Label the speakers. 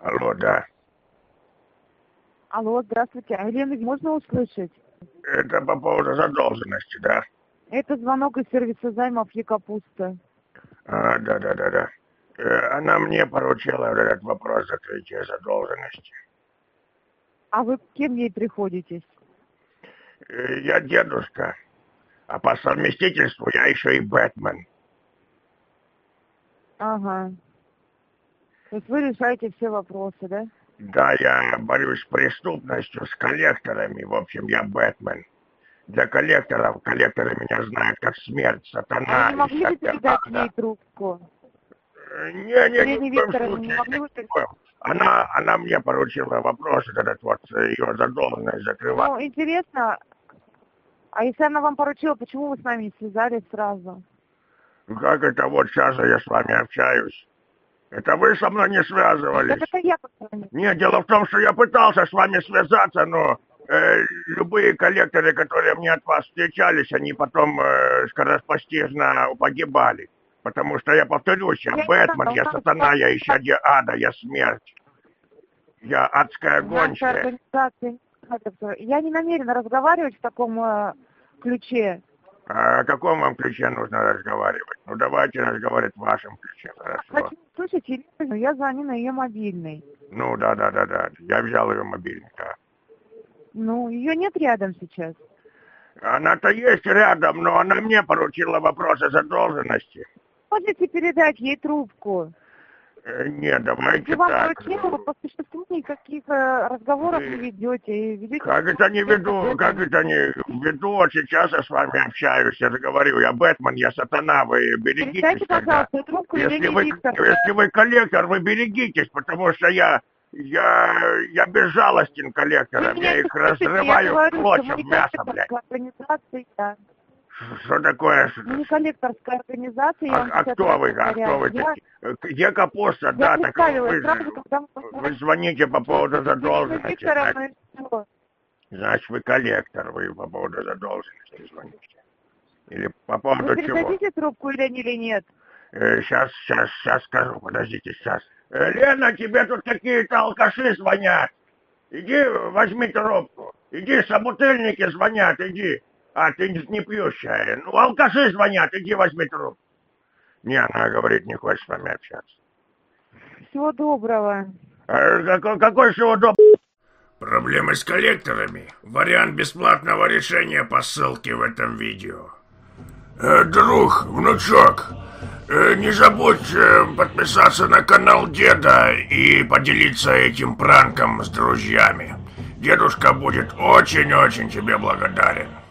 Speaker 1: Алло, да.
Speaker 2: Алло, здравствуйте. Елена, можно услышать?
Speaker 1: Это по поводу задолженности, да?
Speaker 2: Это звонок из сервиса займов Екапуста.
Speaker 1: Да. Она мне поручила вот этот вопрос закрытия задолженности.
Speaker 2: А вы кем ей приходитесь?
Speaker 1: Я дедушка, а по совместительству я еще и Бэтмен.
Speaker 2: Ага. То есть вы решаете все вопросы, да?
Speaker 1: Да, я борюсь с преступностью, с коллекторами. В общем, я Бэтмен. Для коллекторы меня знают как смерть,
Speaker 2: А вы
Speaker 1: сатана
Speaker 2: не
Speaker 1: и
Speaker 2: могли бы
Speaker 1: всякая
Speaker 2: передать
Speaker 1: ада.
Speaker 2: ей трубку?
Speaker 1: Не, ни
Speaker 2: Елене
Speaker 1: в коем
Speaker 2: Викторовне, не
Speaker 1: случае,
Speaker 2: могли бы
Speaker 1: ни в коем. Она мне поручила вопрос этот вот, ее задолженность закрывать.
Speaker 2: Ну, интересно, а если она вам поручила, почему вы с нами не связались сразу?
Speaker 1: Как это вот сейчас я с вами общаюсь? Это вы со мной не
Speaker 2: Ну, так
Speaker 1: связывались?
Speaker 2: это я позвонила.
Speaker 1: Нет, дело в том, что я пытался с вами связаться, но любые коллекторы, которые мне от вас встречались, они потом скоропостижно погибали. Потому что я повторюсь, я
Speaker 2: Я не
Speaker 1: Бэтмен,
Speaker 2: знаю,
Speaker 1: я сатана, я исчадие ада, я смерть. Я адская
Speaker 2: у нашей
Speaker 1: гончая.
Speaker 2: организации... Я не намерена разговаривать в таком ключе.
Speaker 1: А о каком вам ключе нужно разговаривать? Ну давайте разговаривать в вашем ключе, хорошо.
Speaker 2: Хочу слушать Елену, я звоню на ее мобильный.
Speaker 1: Ну да. Я взял ее мобильник, да.
Speaker 2: Ну, ее нет рядом сейчас.
Speaker 1: Она-то есть рядом, но она мне поручила вопросы задолженности.
Speaker 2: Можете передать ей трубку?
Speaker 1: Нет, давайте
Speaker 2: Если вам
Speaker 1: так.
Speaker 2: поручила, вы по существу никаких разговоров не ведете. И ведете
Speaker 1: Как это не веду, как это не веду, вот сейчас я с вами общаюсь, я же говорю, я Бэтмен, я сатана, вы берегитесь
Speaker 2: Передайте,
Speaker 1: тогда.
Speaker 2: пожалуйста, трубку
Speaker 1: Если
Speaker 2: Елене
Speaker 1: вы,
Speaker 2: Викторовне.
Speaker 1: если вы коллектор, вы берегитесь, потому что я безжалостен коллекторам,
Speaker 2: Вы меня
Speaker 1: я
Speaker 2: не
Speaker 1: их
Speaker 2: слышите, я
Speaker 1: разрываю в
Speaker 2: говорю, что
Speaker 1: клочья,
Speaker 2: мы
Speaker 1: в
Speaker 2: не
Speaker 1: мясо, блядь.
Speaker 2: коллекторская организация.
Speaker 1: Что такое?
Speaker 2: Мы не коллекторская организация, я вам
Speaker 1: А
Speaker 2: сейчас
Speaker 1: кто вы,
Speaker 2: повторяю.
Speaker 1: такие? Где Капуста,
Speaker 2: Я
Speaker 1: да, так
Speaker 2: представилась сразу, когда
Speaker 1: вы звоните по поводу
Speaker 2: Елену
Speaker 1: задолженности, значит.
Speaker 2: Викторовну и все.
Speaker 1: Значит, вы коллектор, вы по поводу задолженности звоните. Или по
Speaker 2: Вы
Speaker 1: поводу чего?
Speaker 2: передадите трубку Елене или нет?
Speaker 1: Сейчас скажу, подождите, сейчас. Лена, тебе тут какие-то алкаши звонят. Иди, возьми трубку. Иди, собутыльники звонят, иди. А, ты не пьющая. Ну, алкаши звонят, иди, возьми трубку. Не, она говорит, не хочет с вами общаться.
Speaker 2: Всего доброго.
Speaker 1: Какой же удобно? Проблемы с коллекторами. Вариант бесплатного решения по ссылке в этом видео. Друг, внучок, не забудь подписаться на канал деда и поделиться этим пранком с друзьями. Дедушка будет очень-очень тебе благодарен.